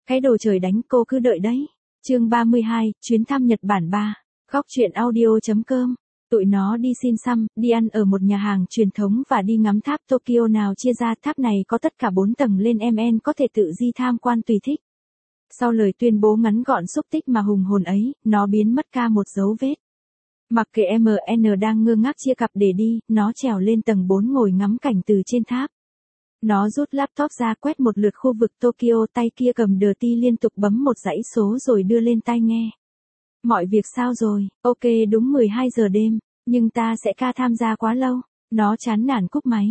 Cái đồ trời đánh, cô cứ đợi đấy. Chương 32, chuyến thăm Nhật Bản 3. Góc truyện audio.com. Tụi nó đi xin xăm, đi ăn ở một nhà hàng truyền thống và đi ngắm tháp Tokyo nào chia ra. Tháp này có tất cả 4 tầng lên, MN có thể tự di tham quan tùy thích. Sau lời tuyên bố ngắn gọn xúc tích mà hùng hồn ấy, nó biến mất ca một dấu vết. Mặc kệ MN đang ngơ ngác chia cặp để đi, nó trèo lên tầng 4 ngồi ngắm cảnh từ trên tháp. Nó rút laptop ra quét một lượt khu vực Tokyo, tay kia cầm đờ ti liên tục bấm một dãy số rồi đưa lên tai nghe. Mọi việc sao rồi? Ok, đúng 12 giờ đêm, nhưng ta sẽ ca tham gia quá lâu. Nó chán nản cúp máy.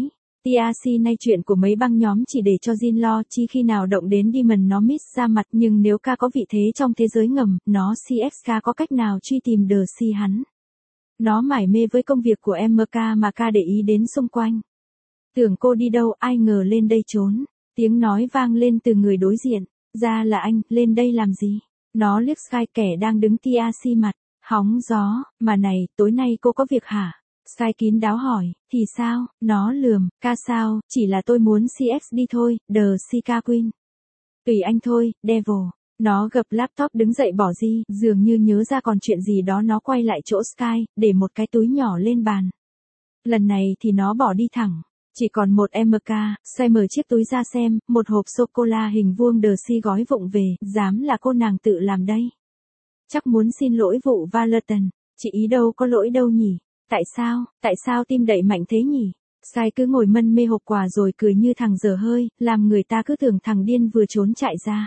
TRC nay chuyện của mấy băng nhóm chỉ để cho Jin lo, chi khi nào động đến Demon nó miss ra mặt, nhưng nếu ca có vị thế trong thế giới ngầm, nó CXK có cách nào truy tìm đờ si hắn. Nó mải mê với công việc của MK mà ca để ý đến xung quanh. Tưởng cô đi đâu, ai ngờ lên đây trốn. Tiếng nói vang lên từ người đối diện. Ra là anh, lên đây làm gì? Nó liếc Sky kẻ đang đứng TRC mặt. Hóng gió, mà này, tối nay cô có việc hả? Sky kín đáo hỏi, thì sao? Nó lườm, ca sao, chỉ là tôi muốn CX đi thôi, đờ si ca Queen. Tùy anh thôi, Devil. Nó gập laptop đứng dậy bỏ đi, dường như nhớ ra còn chuyện gì đó. Nó quay lại chỗ Sky, để một cái túi nhỏ lên bàn. Lần này thì nó bỏ đi thẳng. Chỉ còn một MK, xoay mở chiếc túi ra xem, một hộp sô-cô-la hình vuông đờ si gói vụng về, dám là cô nàng tự làm đây. Chắc muốn xin lỗi vụ Valentine, chị ý đâu có lỗi đâu nhỉ? Tại sao tim đậy mạnh thế nhỉ? Sky cứ ngồi mân mê hộp quà rồi cười như thằng dở hơi, làm người ta cứ tưởng thằng điên vừa trốn chạy ra.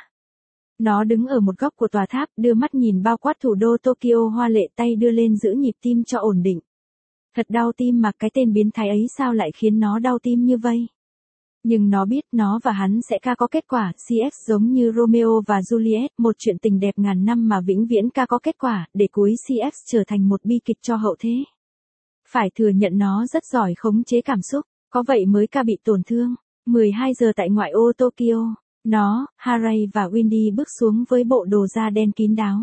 Nó đứng ở một góc của tòa tháp, đưa mắt nhìn bao quát thủ đô Tokyo hoa lệ, tay đưa lên giữ nhịp tim cho ổn định. Thật đau tim mà cái tên biến thái ấy sao lại khiến nó đau tim như vậy. Nhưng nó biết nó và hắn sẽ ca có kết quả. CX giống như Romeo và Juliet, một chuyện tình đẹp ngàn năm mà vĩnh viễn ca có kết quả, để cuối CX trở thành một bi kịch cho hậu thế. Phải thừa nhận nó rất giỏi khống chế cảm xúc, có vậy mới ca bị tổn thương. 12 giờ tại ngoại ô Tokyo, nó, Harai và Windy bước xuống với bộ đồ da đen kín đáo.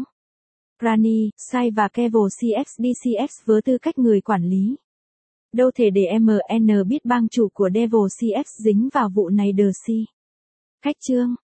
Rani, Sai và Kevo CX đi CX với tư cách người quản lý. Đâu thể để MN biết bang chủ của Devil CX dính vào vụ này đờ si. Khách trương,